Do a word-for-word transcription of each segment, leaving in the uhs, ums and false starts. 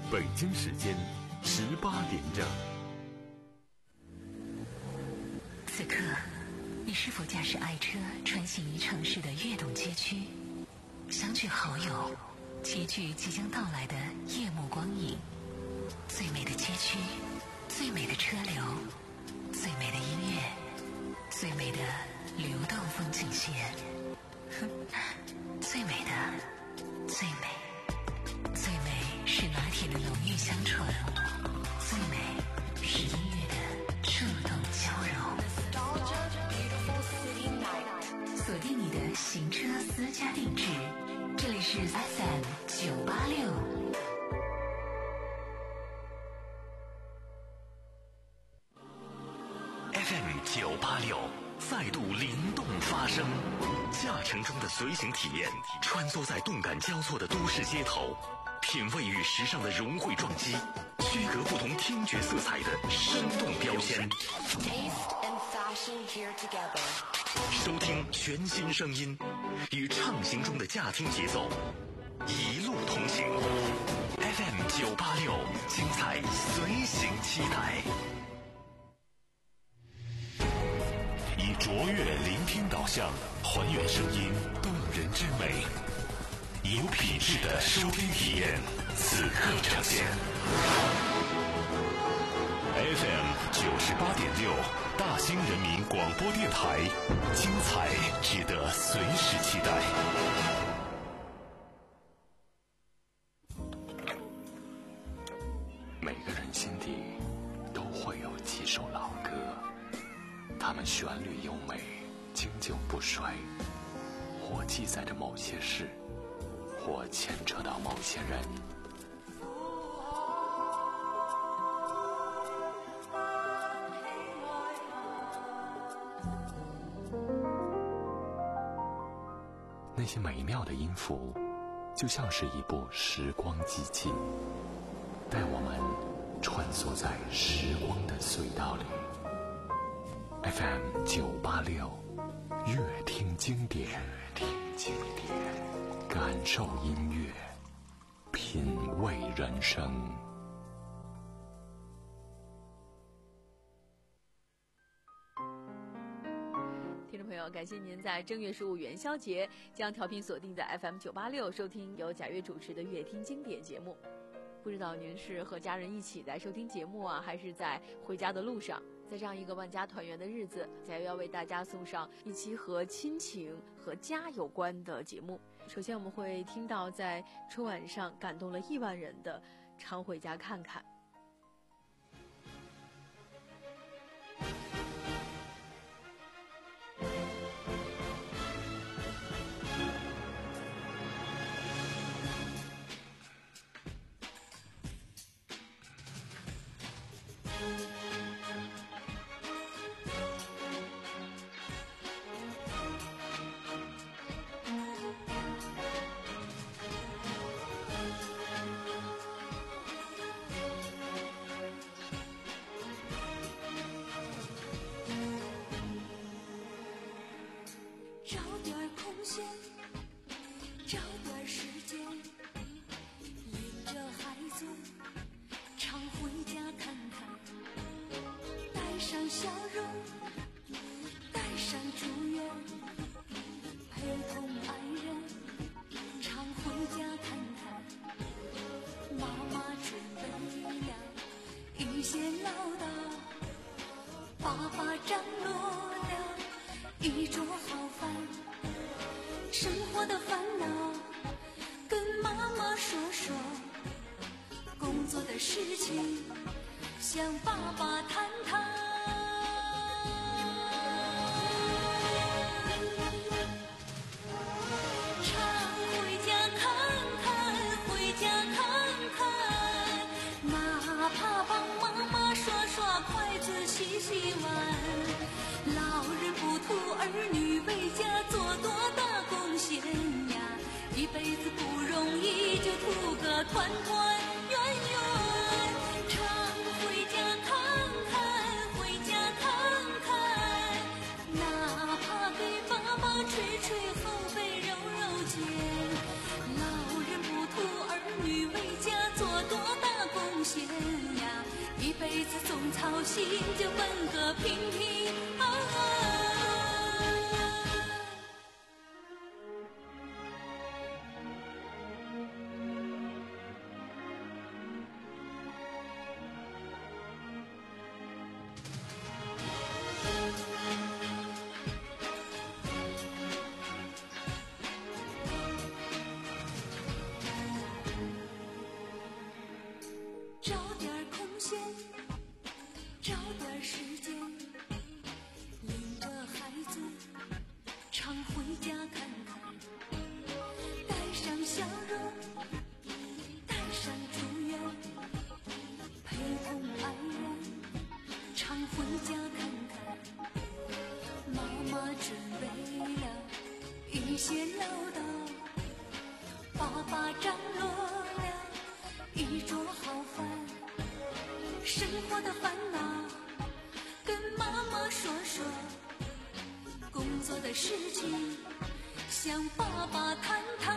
北京时间十八点整。 此刻，你是否驾驶爱车穿行于城市的跃动街区，相聚好友，齐聚即将到来的夜幕光影？最美的街区，最美的车流，最美的音乐，最美的流动风景线，最美的，最美，最美是拿铁的浓郁香醇，最美是音乐的触动交融。锁定你的行车私家定制，这里是 F M 九八六。 F M 九八六再度灵动发声，驾乘中的随行体验，穿梭在动感交错的都市街头，品味与时尚的融汇撞击，区隔不同听觉色彩的生动标签。收听全新声音，与畅行中的驾听节奏，一路同行。F M 九八六，精彩随行期待。以卓越聆听导向，还原声音动人之美，以有品质的收听体验，此刻呈现。F M 九十八点六，大兴人民广播电台，精彩值得随时期待。每个人心底都会有几首老歌，它们旋律优美，经久不衰，或记载着某些事，或牵扯到某些人。那些美妙的音符，就像是一部时光机器，带我们穿梭在时光的隧道里。F M 九八六，乐听经典，乐听经典，感受音乐，品味人生。 听众朋友，感谢您在正月十五元宵节将调频锁定在 F M 九八六，收听由贾跃主持的《乐听经典》节目。不知道您是和家人一起在收听节目啊，还是在回家的路上？在这样一个万家团圆的日子，贾跃要为大家送上一期和亲情和家有关的节目。首先我们会听到在春晚上感动了亿万人的《常回家看看》。 老人不图儿女为家做多大献呀，一辈子总操心就奔个平平安安。找点空闲，找点时间，领着孩子常回家看看，带上笑容，带上祝愿，陪同爱人常回家看看。妈妈准备了一些唠叨，爸爸张罗了一桌好饭，生活的烦恼跟妈妈说说，工作的事情向爸爸谈谈。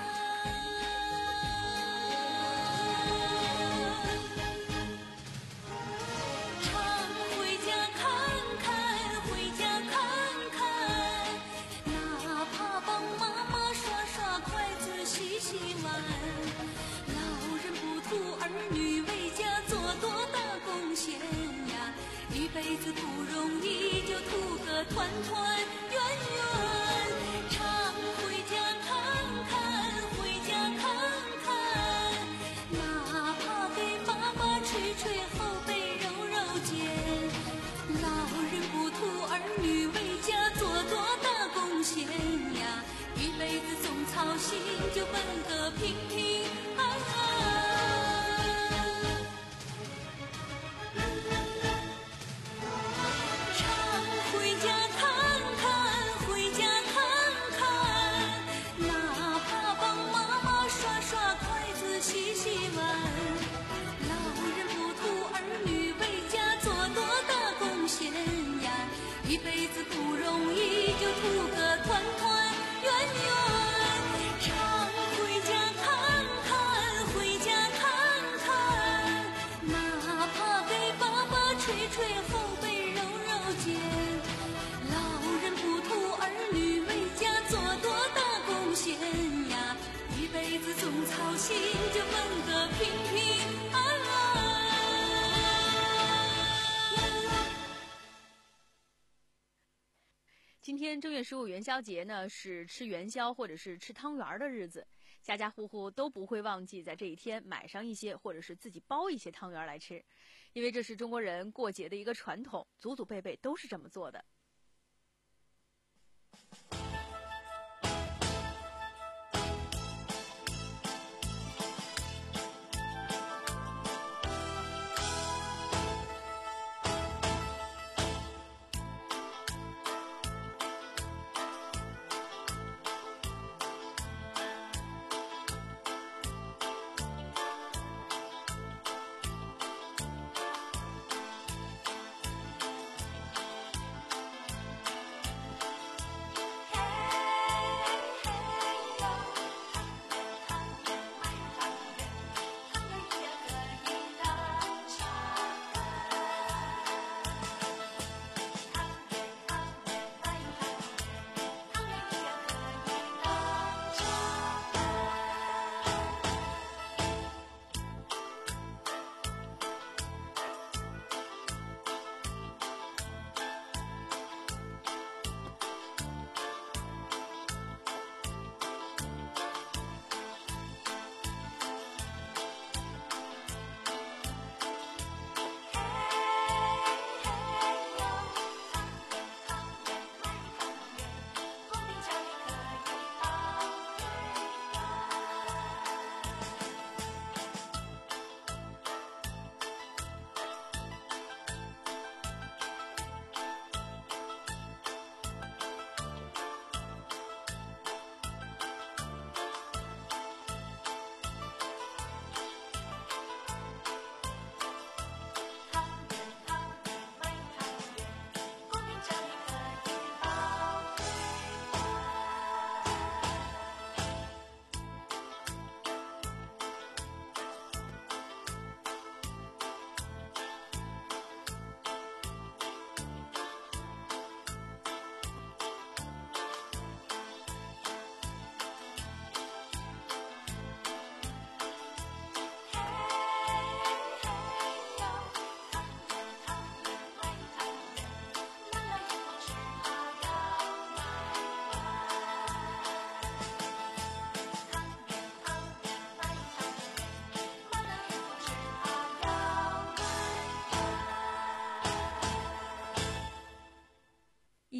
常回家看看，回家看看，哪怕帮妈妈刷刷筷子洗洗碗。老人不图儿女为家做多大贡献呀，一辈子不容易，就图个团团圆圆。常回家看看，回家看看，哪怕给妈妈捶捶后背揉揉肩。老人不图儿女为家做多大贡献呀，一辈子总操心就奔个平平安安。常回家看看，回家看看，哪怕帮妈妈刷刷筷子洗洗碗。老人不图儿女为家做多大贡献呀，一辈子不容易，就图个团团圆圆。常回家看看，回家看看，哪怕给爸爸捶捶后背揉揉肩。老人不图儿女为家做多大贡献呀，一辈子总操心就奔个平平安安。 今天正月十五元宵节呢，是吃元宵或者是吃汤圆的日子，家家户户都不会忘记在这一天买上一些或者是自己包一些汤圆来吃，因为这是中国人过节的一个传统，祖祖辈辈都是这么做的。 开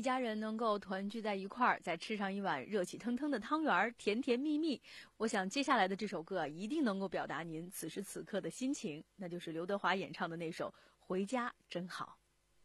家人能够团聚在一块儿，再吃上一碗热气腾腾的汤圆，甜甜蜜蜜。我想接下来的这首歌啊，一定能够表达您此时此刻的心情，那就是刘德华演唱的那首《回家真好》。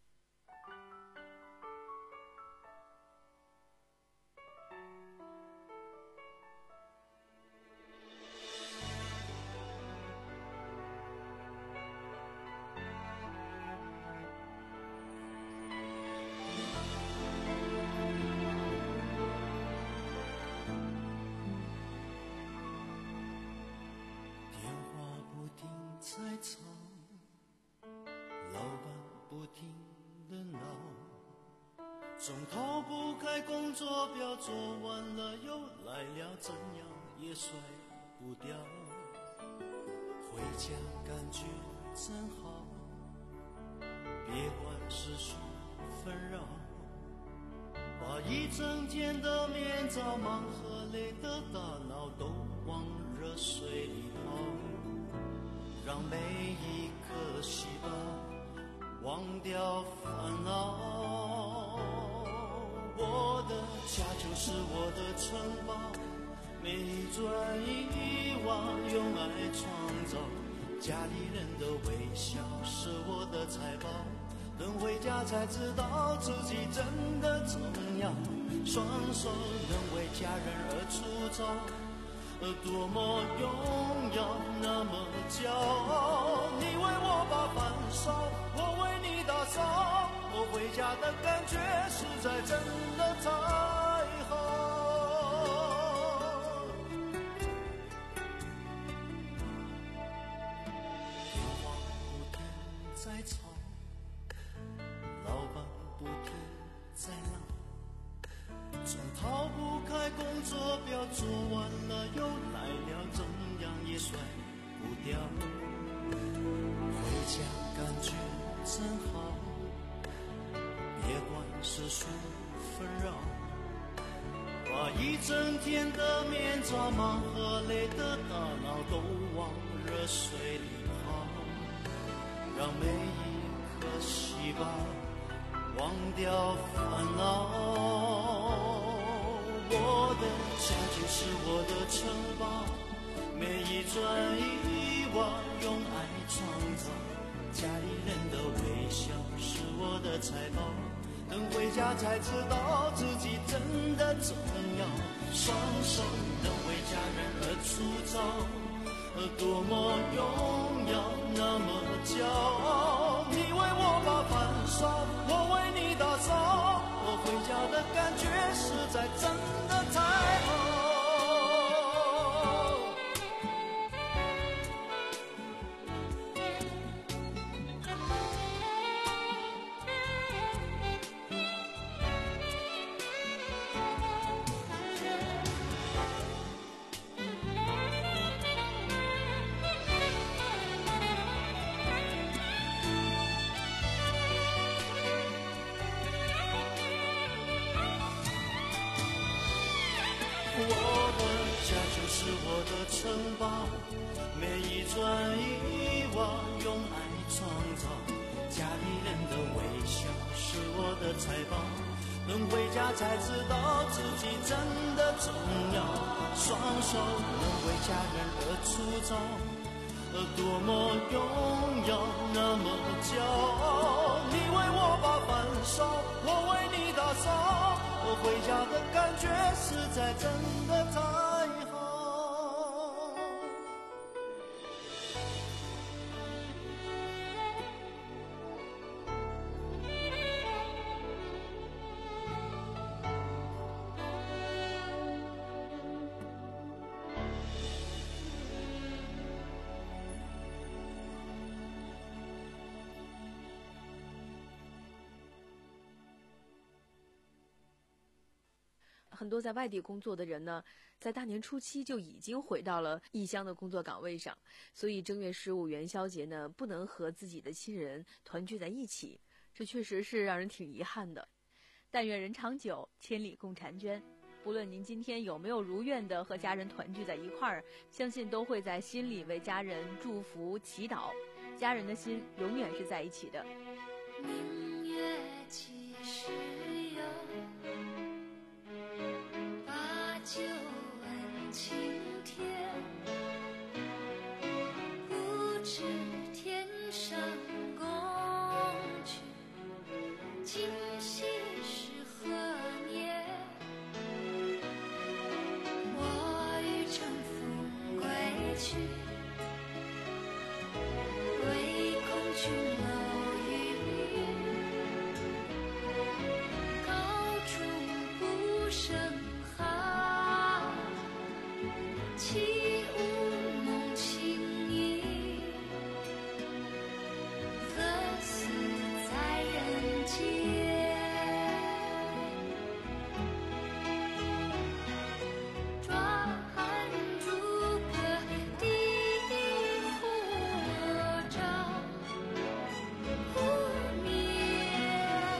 总逃不开工作表，做完了又来了，怎样也甩不掉。回家感觉真好，别管世俗纷扰，把一整天的面罩忙和累的大脑都往热水里泡，让每一颗细胞忘掉烦恼。我的家就是我的城堡，每一砖一瓦用爱创造，家里人的微笑是我的财宝，等回家才知道自己真的重要，双手能为家人而出招，多么荣耀，那么骄傲。你为我把饭烧，我为你打扫，我回家的感觉实在真的太好。电话不停在吵，老板不停在闹，总逃不开工作表，做完了又来了，怎样也甩不掉。回家感觉真好，别管世俗纷扰，把一整天的面罩忙和累的大脑都往热水里泡，让每一颗细胞忘掉烦恼。我的家就是我的城堡，每一砖一瓦用爱创造，家里人的微笑是我的财宝，等回家才知道自己真的重要，双手能为家人而出招，多么荣耀，那么骄傲。你为我把饭烧，我为你打扫，我回家的感觉实在真的太好。是我的城堡，每一砖一瓦用爱创造，家里人的微笑是我的财宝，等回家才知道自己真的重要，双手能为家人而出招，多么荣耀，那么骄傲。你为我把饭烧，我为你打扫，我回家的感觉实在真的太好。 很多在外地工作的人呢，在大年初七就已经回到了异乡的工作岗位上，所以正月十五元宵节呢，不能和自己的亲人团聚在一起，这确实是让人挺遗憾的。但愿人长久，千里共婵娟。不论您今天有没有如愿的和家人团聚在一块儿，相信都会在心里为家人祝福祈祷，家人的心永远是在一起的。 明月几时有？ 晴天，不知天上宫阙，今夕是何年？我欲乘风归去，唯恐琼楼玉宇，高处不胜寒。起舞弄清影，何似在人间？转朱阁，低火照，不眠，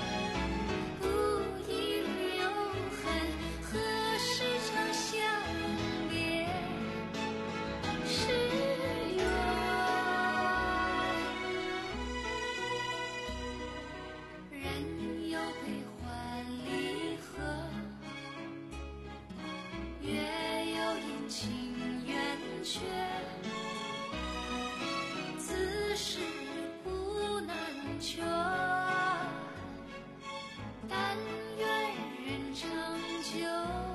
不应有恨，何时长相别？是缘。人有悲欢离合，月有阴晴圆缺，此事古难全。但愿人长久，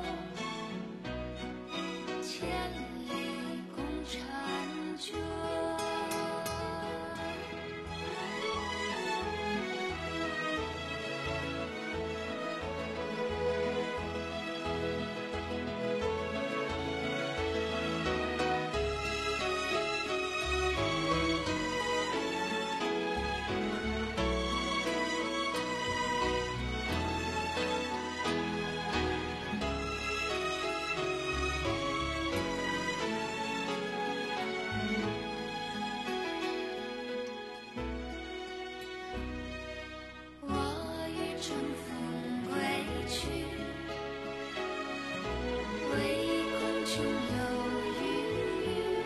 千里共婵娟。我欲乘风归去，唯恐琼楼玉宇，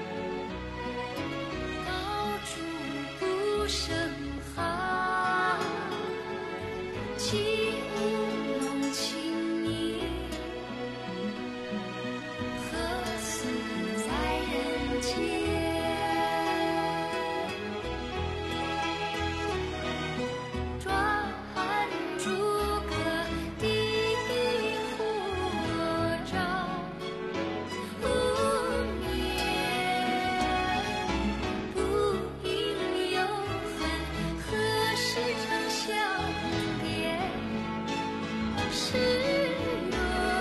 高处不胜寒。起舞弄清影，何似在人间？转朱阁，低火照，不眠，不应有恨，何时长相别？是缘，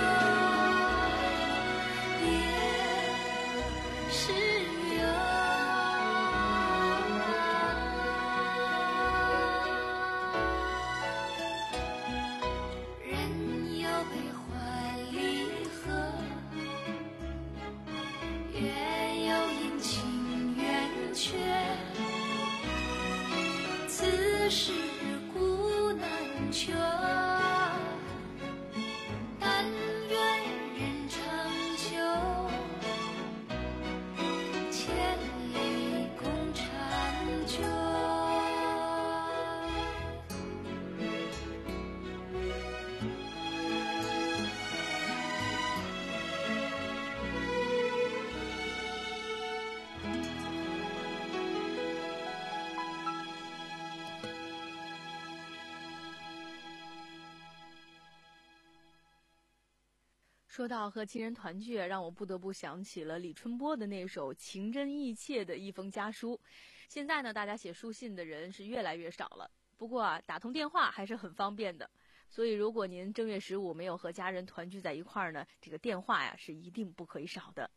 也是缘。人有悲欢离合，月有阴晴圆缺，此事古难全。但愿人长久，千里共婵娟。 说到和亲人团聚，让我不得不想起了李春波的那首情真意切的一封家书。现在呢，大家写书信的人是越来越少了，不过啊，打通电话还是很方便的。所以如果您正月十五没有和家人团聚在一块儿呢，这个电话呀是一定不可以少的。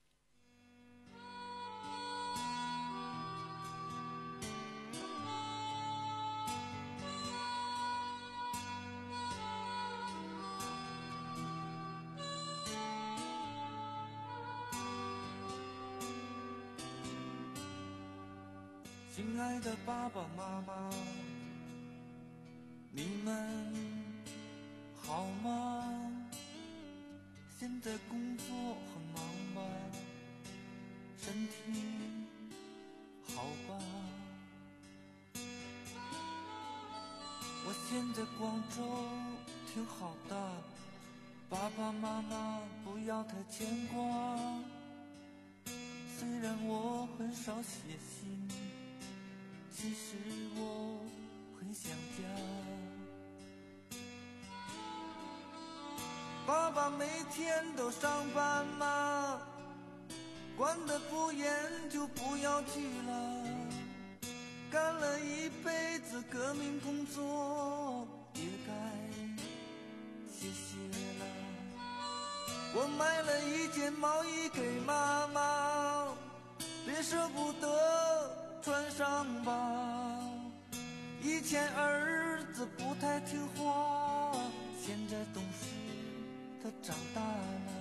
亲爱的爸爸妈妈，你们好吗？现在工作很忙吧？身体好吧？我现在广州挺好的， 爸爸妈妈不要太牵挂，虽然我很少写信，其实我很想家。爸爸每天都上班吗？管得不严就不要去了，干了一辈子革命工作，也该歇歇了。我买了一件毛衣给妈妈，别舍不得穿上吧。以前儿子不太听话，现在懂事，他长大了。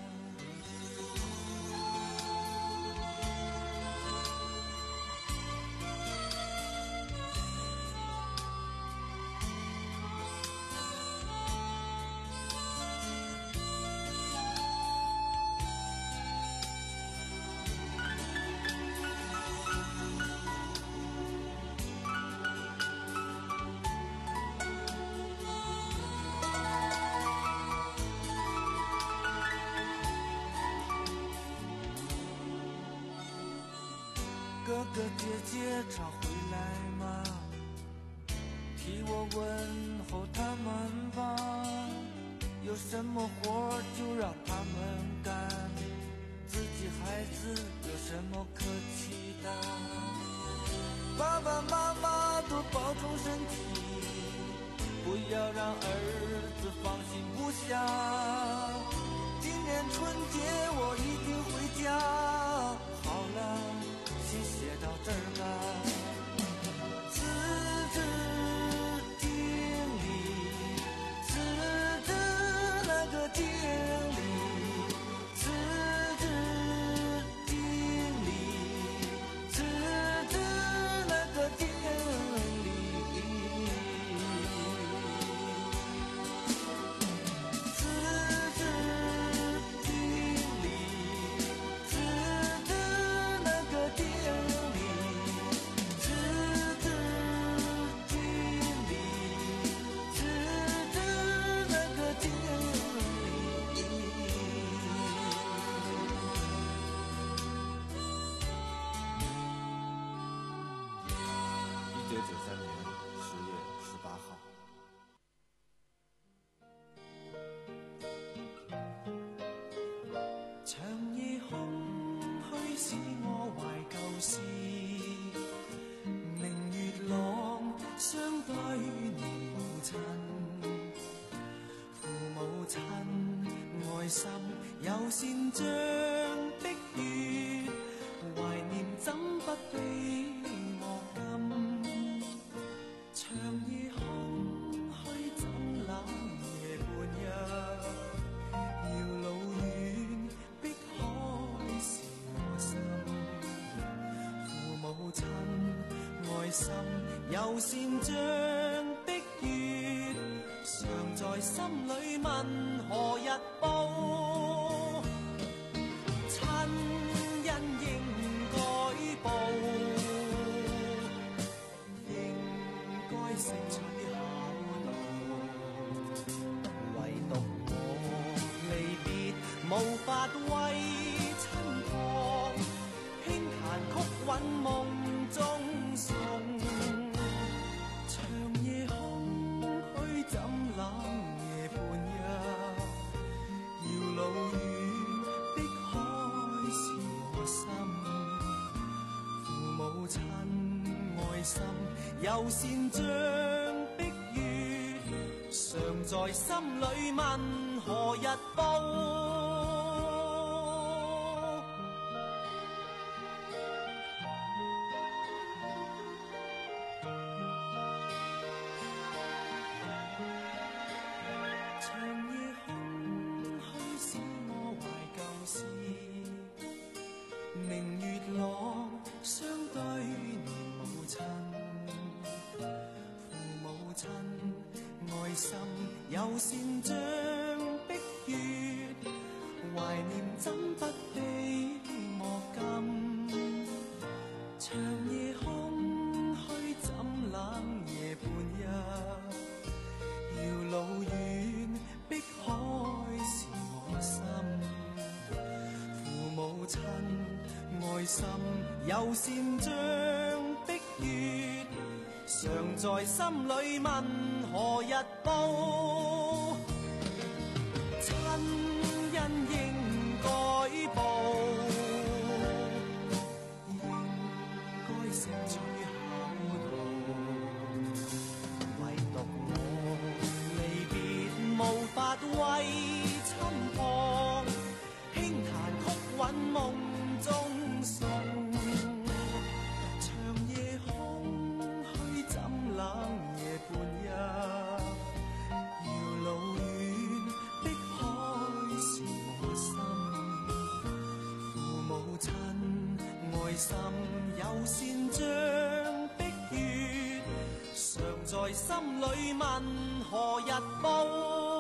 哥哥姐姐常回来吗？替我问候他们吧，有什么活就让他们干，自己孩子有什么可气的？爸爸妈妈多保重身体，不要让儿子放心不下。今年春节我一定回家。好了，先写到这儿吧。自知经理，自知那个经理，自知经理，自知那个经理，自知经理，自知那个经理，自知经理，自知那个经理。一九九三年十月十八号。長夜空虛使我懷舊事，明月朗相對年母親，父母親愛心友善像碧月，懷念怎不比我甘？長夜空虛怎冷夜半日，遙路遠碧海是我心，父母親愛心友善像碧月，常在心裏問何日報？親恩應該報，應該食取孝道，唯獨我離別無法為親託，輕彈曲韻夢中送。長夜空虛怎冷夜半日，遙路遠碧海是我心，父母親愛心友善像碧月，常在心裏問何日報？長夜空虛使我懷舊事，明月朗相對年母親，父母親愛心友善像碧月，懷念怎不比我甘？長夜空虛怎冷夜半日，遙路遠碧海是有善將碧月，常在心裏問何日報？親恩應該報，應該食取孝道。唯獨我離別無法為親旁，輕彈曲韻夢中送。長夜空虛怎冷夜半日，遙路遠碧海是我心。父母親愛心有善將碧月，常在心裏問何日報？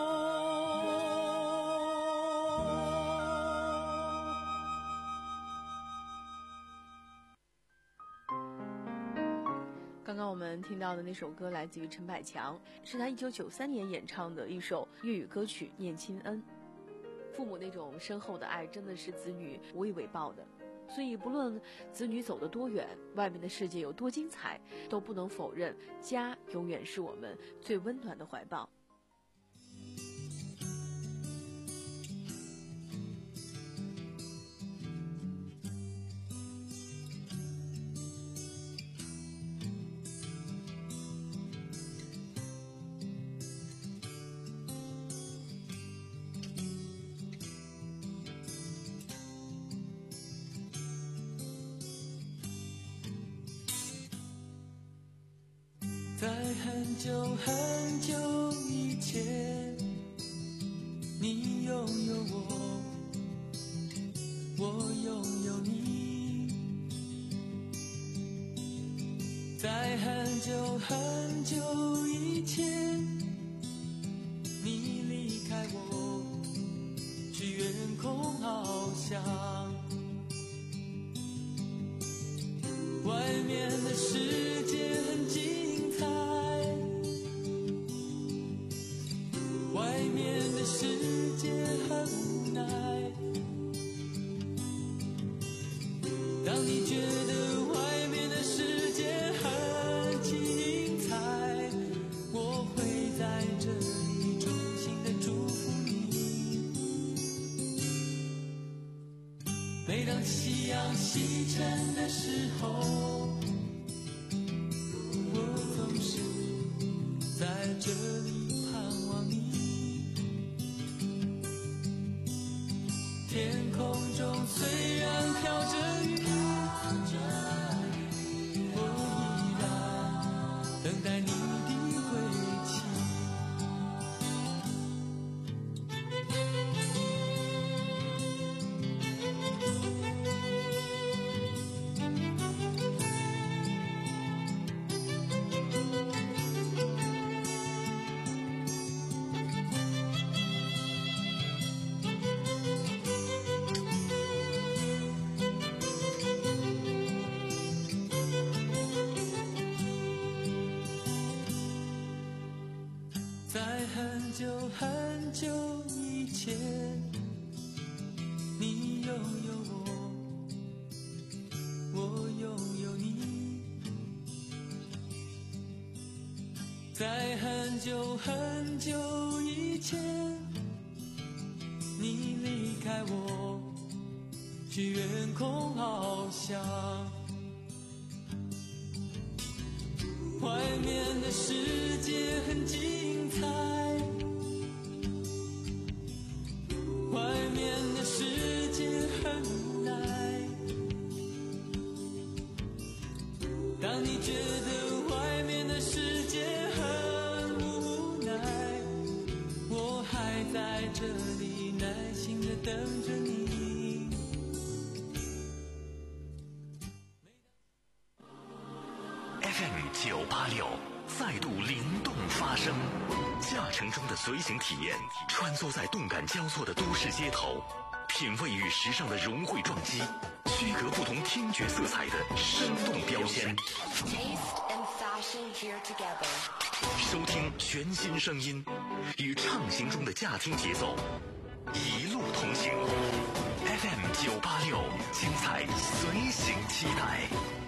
刚刚我们听到的那首歌来自于陈百强，是他一九九三年演唱的一首粤语歌曲《念亲恩》。父母那种深厚的爱真的是子女无以为报的，所以不论子女走得多远，外面的世界有多精彩，都不能否认家永远是我们最温暖的怀抱。 在很久很久以前，你拥有我，我拥有你。在很久很久以前，你离开我，去远空翱翔。外面的世界很精彩，外面的世界很无奈。当你觉得外面的世界很精彩，我会在这里衷心的祝福你。每当夕阳西沉的时候，我总是在这里盼望你。天空中虽然飘着雨，我依然等待你的归期。在很久很久以前，你拥有我，我拥有你。在很久很久以前，你离开我，去远空翱翔。外面的世界很精彩，外面的世界很无奈。当你觉得外面的世界很无奈，我还在这里耐心地等着你。 F M 九八六再度灵动发声，驾乘中的随行体验，穿梭在动感交错的都市街头，品味与时尚的融汇撞击，区隔不同听觉色彩的生动标签。收听全新声音，与畅行中的驾听节奏，一路同行。F M 九八六，精彩随行期待。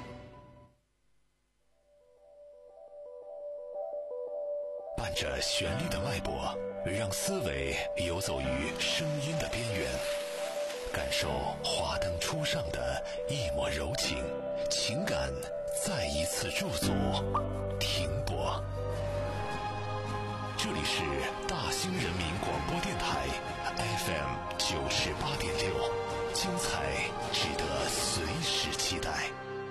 伴着旋律的脉搏，让思维游走于声音的边缘，感受华灯初上的一抹柔情，情感再一次驻足停泊。这里是大兴人民广播电台 F M 九十八点六，精彩值得随时期待。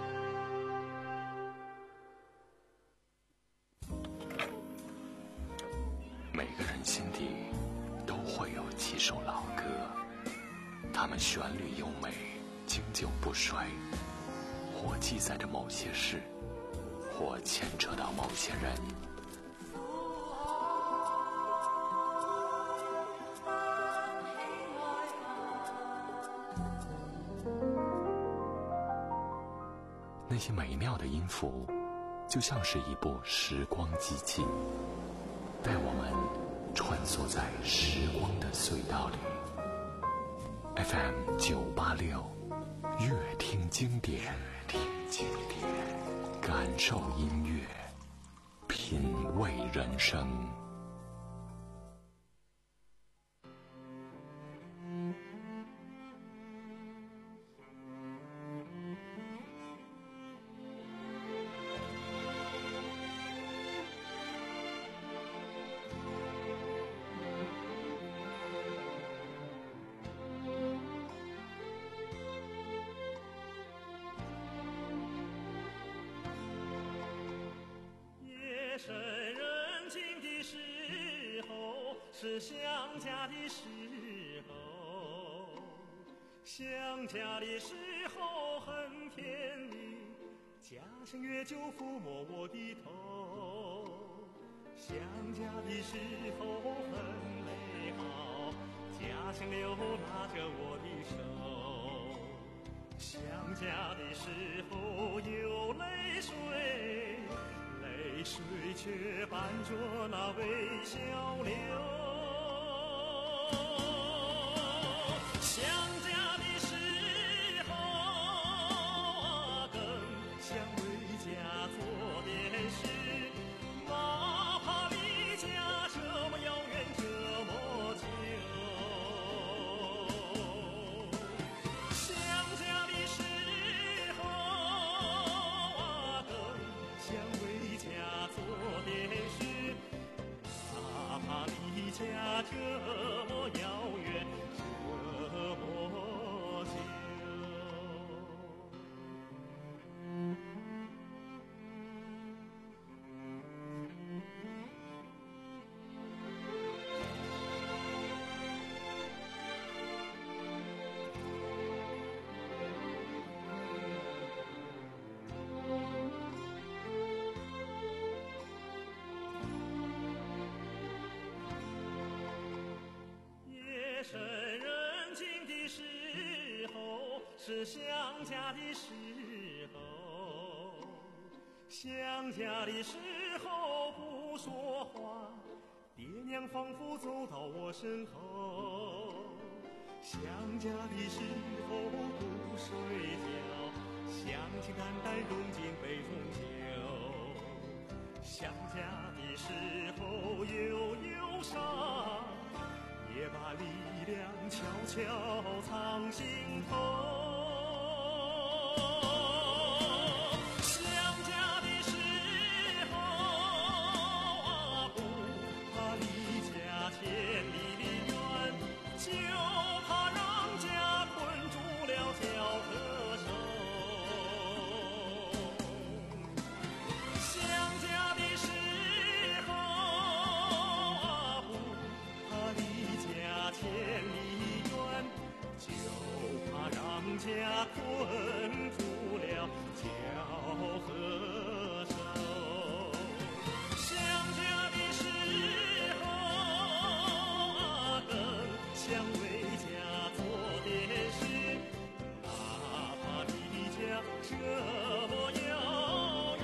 每个人心底都会有几首老歌，它们旋律优美，经久不衰，或记载着某些事，或牵扯到某些人。那些美妙的音符，就像是一部时光机器，带我们穿梭在时光的隧道里。F M 九八六，乐听经典，乐听经典，感受音乐，品味人生。 深人静的时候，是想家的时候，想家的时候很甜蜜，家乡月就抚摸我的头，想家的时候很美好，家乡流拉着我的手，想家的时候有泪水，泪水却伴着那微笑流，想家的时候啊，更想为家做点事，哪怕离家这么遥远这么久，想家的时候啊，更想为家做点事，哪怕离家这么遥远这么久。夜深人静的时候，是想家的时候，想家的时候不说话，爹娘仿佛走到我身后，想家的时候不睡觉，乡亲淡淡融进杯中酒，想家的时候有忧伤，也把力量悄悄藏心头，想家的时候啊，不怕离家千里的远，就怕让家困住了脚和手，想家的时候啊，不怕离家千里远，就怕让家困住了脚和手，想家的时候啊，更想为家做点事，哪怕离家这么遥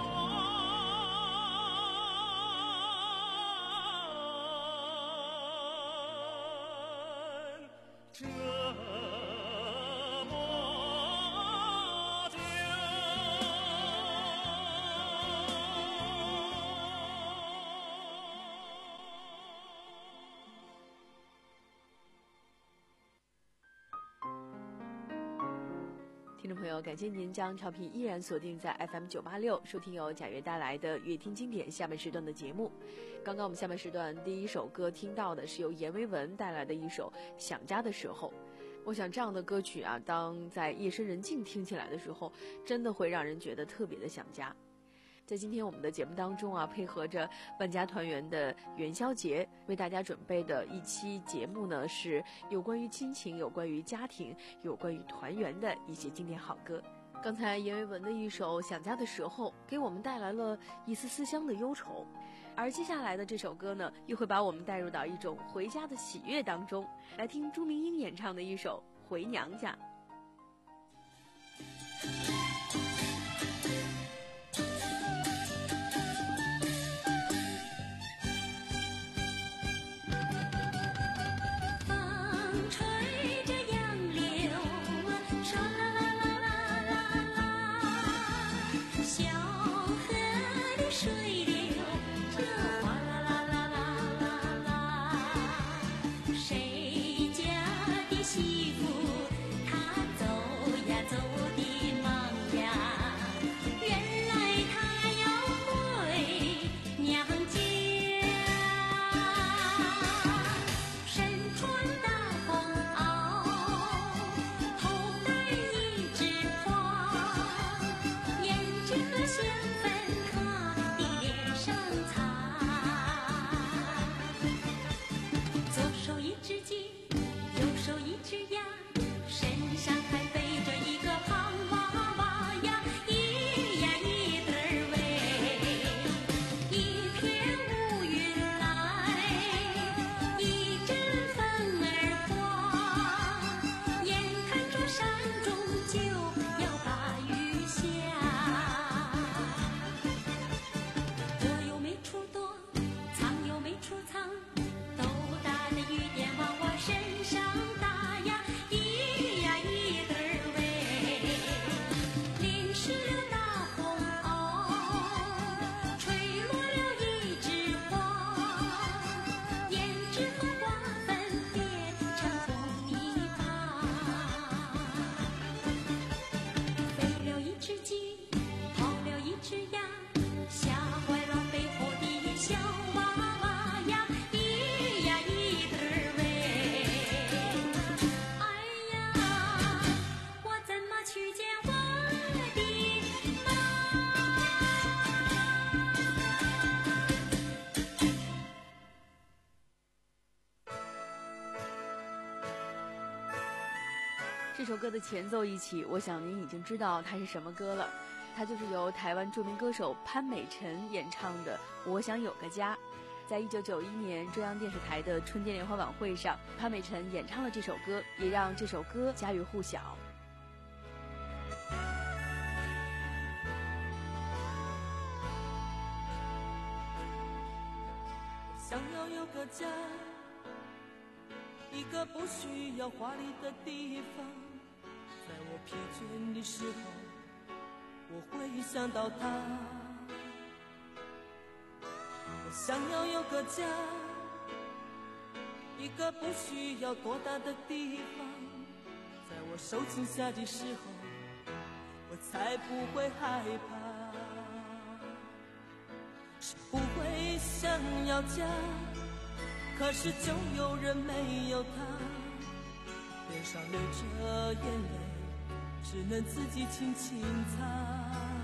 远这么听众朋友，感谢您将调频依然锁定在 F M 九八六，收听由贾跃带来的乐听经典下半时段的节目。刚刚我们下半时段第一首歌听到的是由阎维文带来的一首《想家的时候》。我想这样的歌曲啊，当在夜深人静听起来的时候，真的会让人觉得特别的想家。在今天我们的节目当中啊，配合着万家团圆的元宵节，为大家准备的一期节目呢，是有关于亲情、有关于家庭、有关于团圆的一些经典好歌。刚才阎维文的一首《想家的时候》给我们带来了一丝思乡的忧愁，而接下来的这首歌呢，又会把我们带入到一种回家的喜悦当中。来听朱明英演唱的一首《回娘家》。这首歌的前奏一起，我想您已经知道它是什么歌了。它就是由台湾著名歌手潘美辰演唱的《我想有个家》。在一九九一年中央电视台的春节联欢晚会上，潘美辰演唱了这首歌，也让这首歌家喻户晓。 想要有个家，一个不需要华丽的地方，在我疲倦的时候，我会想到他。我想要有个家，一个不需要多大的地方，在我受惊吓的时候，我才不会害怕。是不会想要家，可是就有人没有他，脸上流着眼泪，只能自己轻轻擦。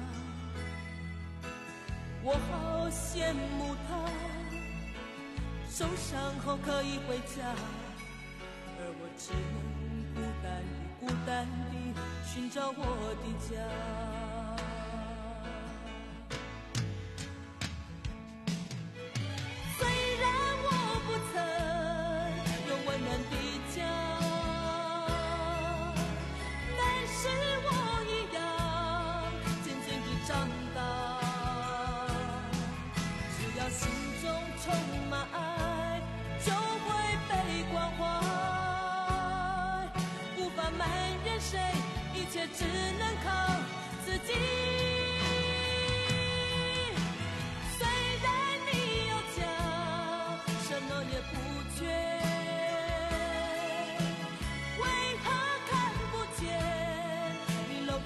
我好羡慕他，受伤后可以回家，而我只能孤单地孤单地寻找我的家。只能靠自己。虽然你有家，什么也不缺，为何看不见你露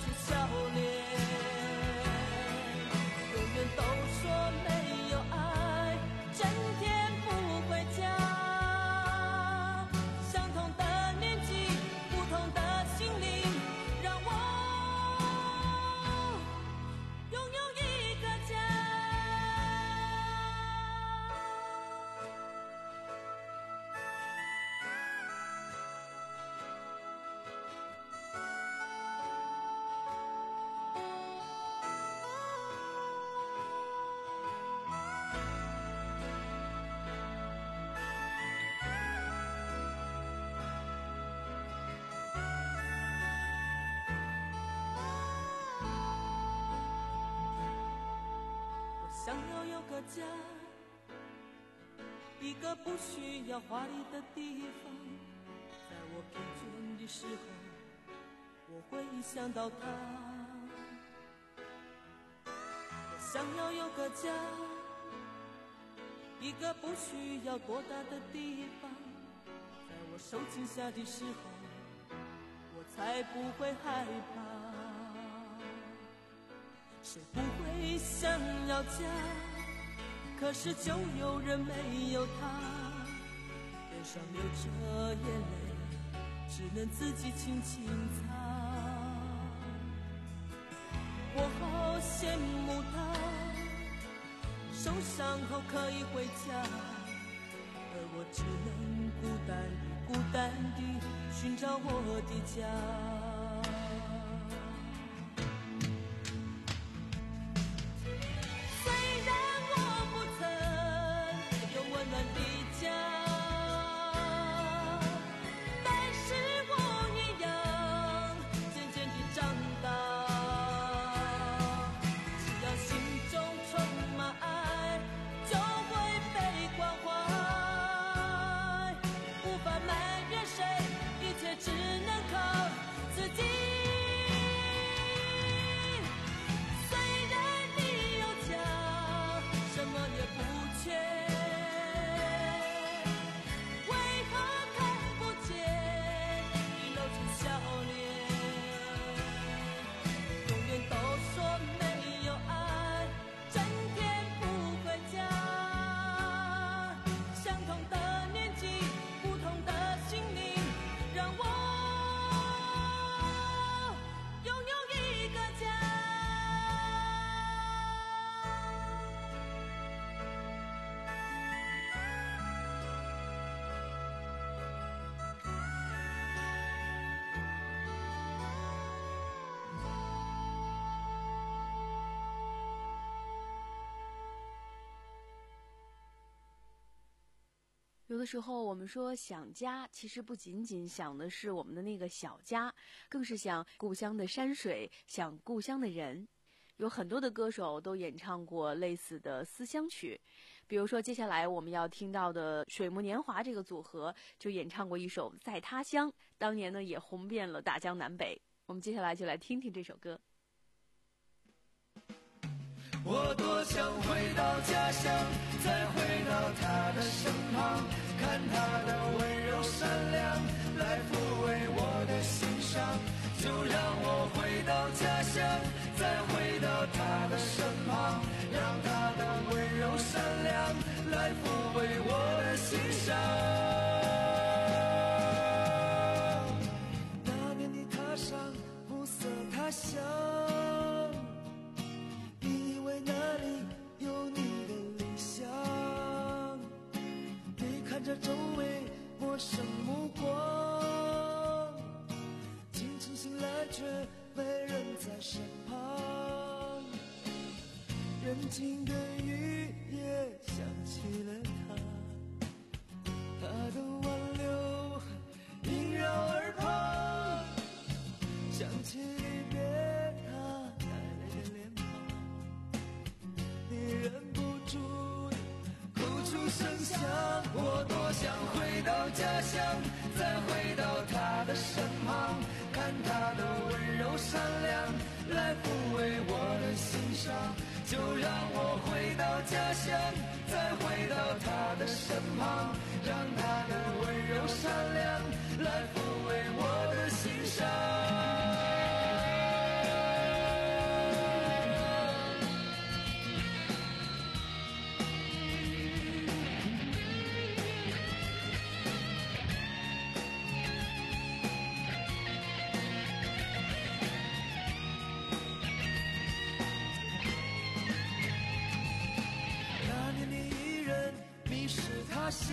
想要有个家，一个不需要华丽的地方，在我疲倦的时候，我会想到他。我想要有个家，一个不需要多大的地方，在我受惊吓的时候，我才不会害怕。谁不会想要家？可是就有人没有他，脸上流着眼泪，只能自己轻轻擦。我好羡慕他，受伤后可以回家，而我只能孤单地、孤单地寻找我的家。 有的时候我们说想家，其实不仅仅想的是我们的那个小家，更是想故乡的山水，想故乡的人。有很多的歌手都演唱过类似的思乡曲，比如说接下来我们要听到的水木年华这个组合就演唱过一首《在他乡》，当年呢也红遍了大江南北。我们接下来就来听听这首歌。 我多想回到家乡，再回到他的身旁，看他的温柔善良，来抚慰我的心伤。就让我回到家乡，再回到他的身旁，让他的温柔善良来抚慰我的心伤。那年的他乡，暮色他乡，那里有你的理想，你看着周围陌生目光，清晨醒来却没人在身旁，人静的雨也想起了他，他的挽留萦绕耳旁，想起离别他带来的脸庞，你忍不住哭出声响。我多想回到家乡，再回到他的身旁，看他的温柔善良来抚慰我的心伤。就让我回到家乡，再回到他的身旁，让他的温柔善良来抚慰我的心伤。他乡，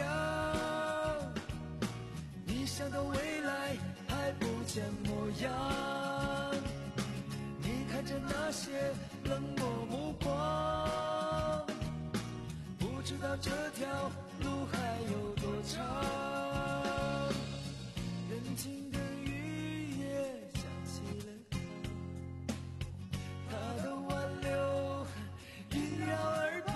你想到未来还不见模样，你看着那些冷漠目光，不知道这条路还有多长，人静的雨也想起了他，他的挽留萦绕耳旁，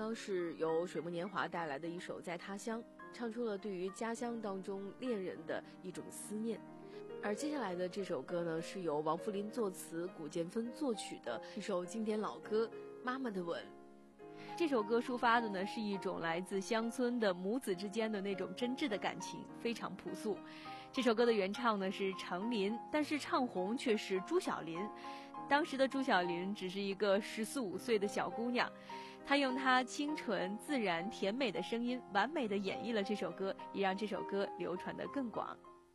呢是由水木年华带来的一首《在他乡》，唱出了对于家乡当中恋人的一种思念。而接下来的这首歌呢，是由王福林作词、古建芬作曲的一首经典老歌《妈妈的吻》。这首歌抒发的呢是一种来自乡村的母子之间的那种真挚的感情，非常朴素。这首歌的原唱呢是程琳，但是唱红却是朱晓琳。当时的朱晓琳只是一个十四五岁的小姑娘，她用她清纯、自然、甜美的声音，完美的演绎了这首歌，也让这首歌流传得更广。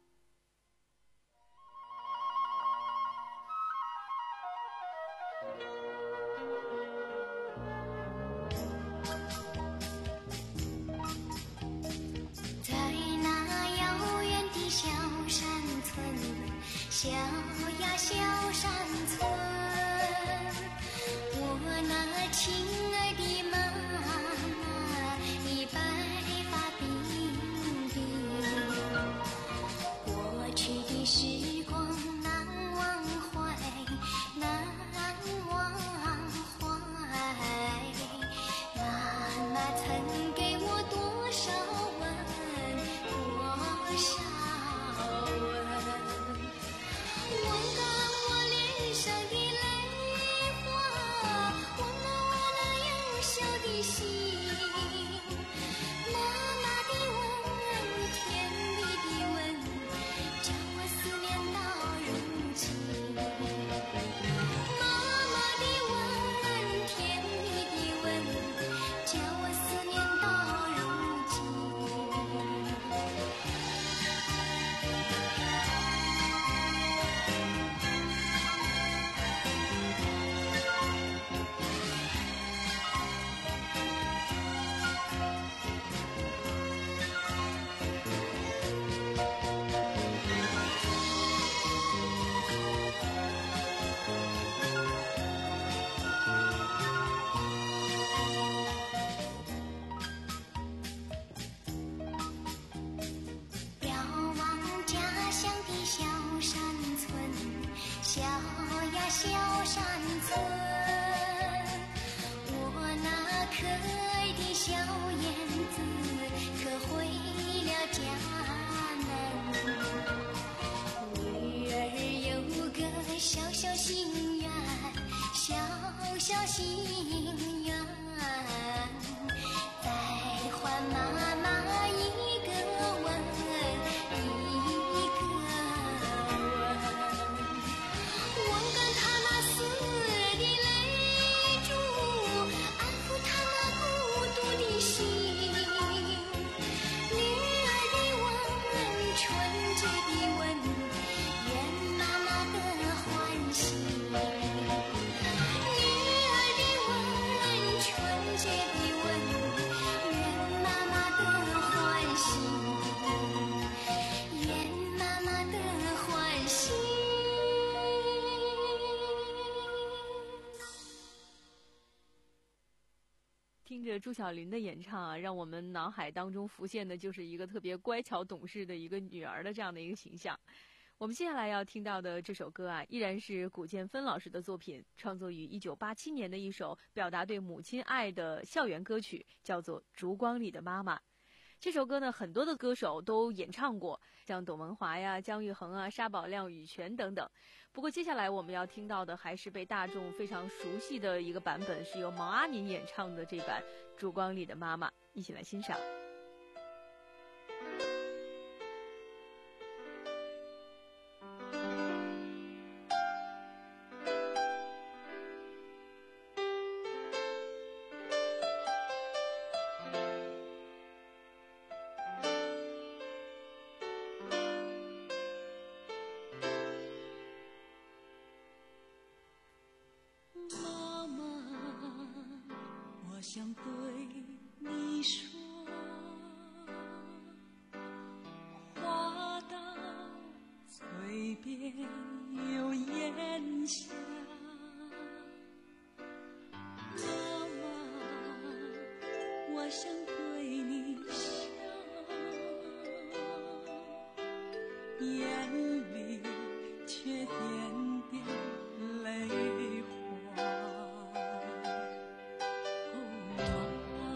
小呀小山村，我那亲爱的妈妈，你白发鬓鬓，过去的时光难忘怀，难忘怀。妈妈曾给我多少吻，多少小山村，我那可爱的小燕子可回了家门。女儿有个小小心愿，小小心愿，再还妈妈一个吻，一个吻。望干他那死的泪珠，安抚他那孤独的心。女儿的吻，纯洁的吻，愿妈妈的欢喜。女儿的吻，纯洁的吻，愿妈妈的欢喜，愿妈妈的欢喜。 听着朱晓琳的演唱啊，让我们脑海当中浮现的就是一个特别乖巧懂事的一个女儿的这样的一个形象。我们接下来要听到的这首歌啊，依然是古建芬老师的作品，创作于一九八七年的一首表达对母亲爱的校园歌曲，叫做《烛光里的妈妈》。这首歌呢，很多的歌手都演唱过，像董文华呀、姜育恒啊、沙宝亮、羽泉等等。不过接下来我们要听到的还是被大众非常熟悉的一个版本，是由毛阿敏演唱的这版《烛光里的妈妈》，一起来欣赏。 想对你说，话到嘴边又咽下。妈妈，我想对你笑，眼里却点点泪花。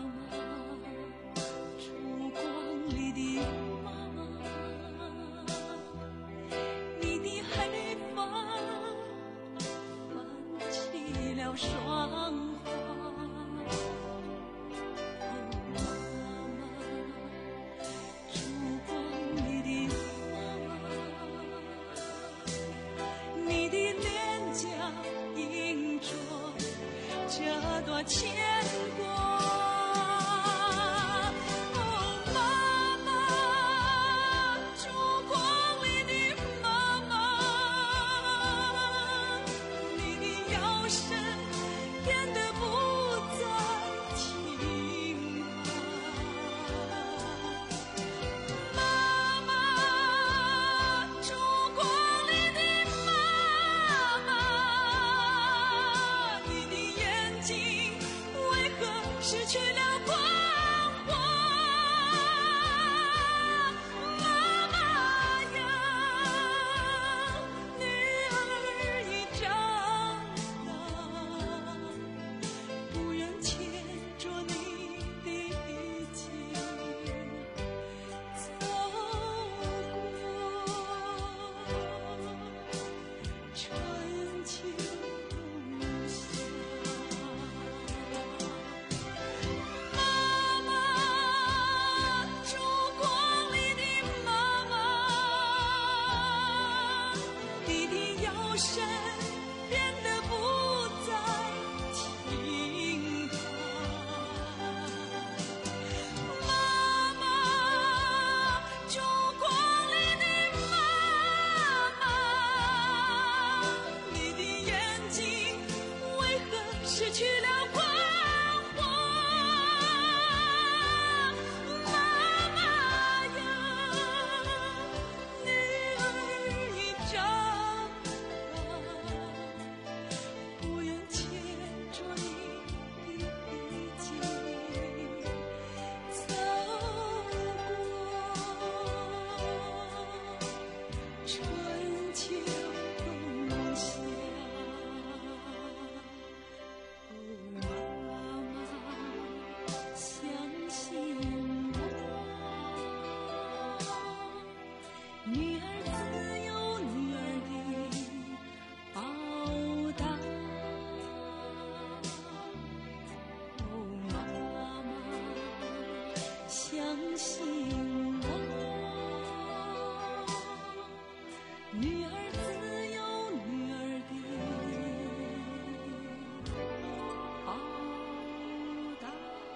相信我，女儿自有女儿的报答。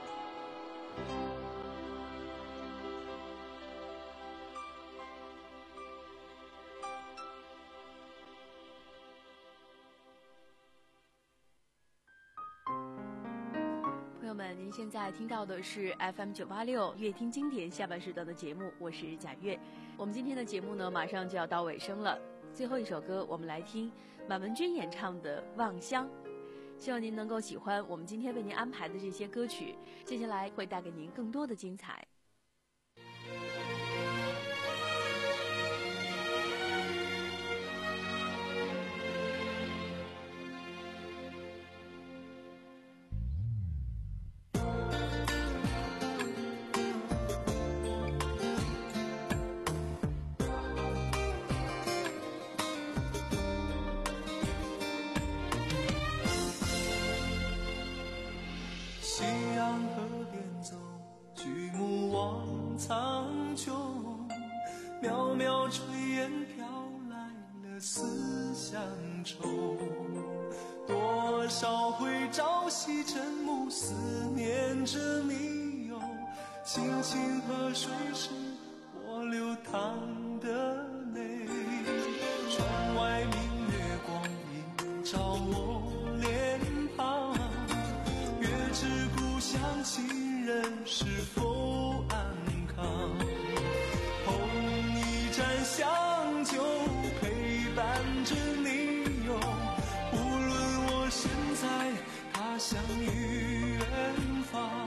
朋友们，您现在听到的是 F M 九八六乐听经典下半时段的节目，我是贾月。我们今天的节目呢，马上就要到尾声了。最后一首歌，我们来听满文军演唱的《望乡》。希望您能够喜欢我们今天为您安排的这些歌曲，接下来会带给您更多的精彩。 夕阳河边走，举目望苍穹，渺渺炊烟飘来了思乡愁。多少回朝夕沉暮，思念着你哟。清清河水是我流淌的泪，窗外明月光映照我脸庞。月知故乡亲人是否安康？捧一盏香酒陪伴着你哟，无论我身在他乡与远方。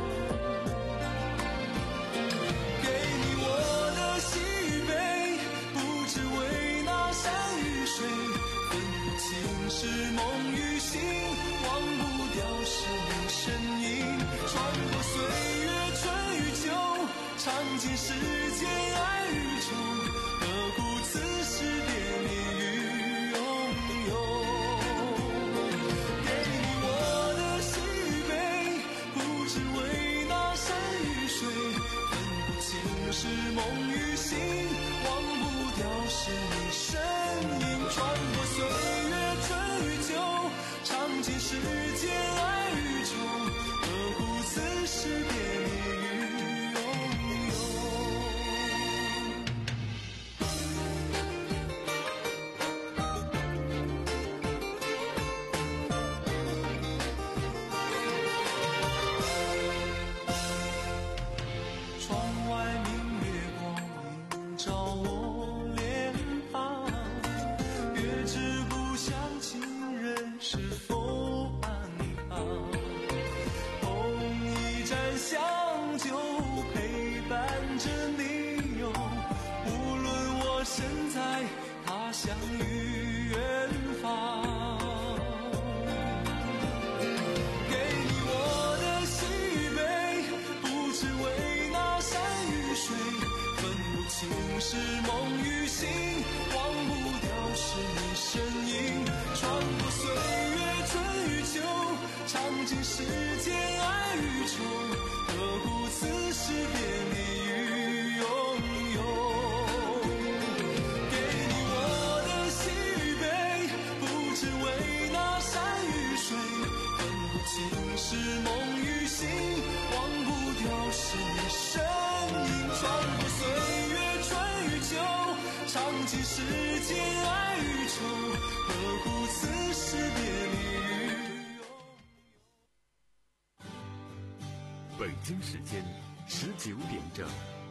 给你我的喜与悲，不只为那山与水，分不清是梦与醒，忘不掉是你身影。穿过岁月春与秋，尝尽世间爱与愁，何故此时别离与拥有？给你我的喜与悲，不只为那山与水，分不清是梦与醒，忘不掉是你身影。穿过岁月春与秋，尝尽世间爱与愁，何故此时别离与拥有？窗外明月光映照我脸庞，月知故乡亲人是否安康？捧一盏香酒陪伴着你哟，无论我身在他乡与远方。给你我的喜与悲，不只为那山与水，分不清是梦与醒，忘不掉是你身影。穿过岁月春与秋，尝尽世间爱与愁，何故此时别离与拥有？给你我的喜与悲，不只为那山与水，分不清是梦与醒，忘不掉是你身影。穿过岁月春与秋，尝尽世间爱与愁，何故此时别离与拥有？ 北京时间十九点整。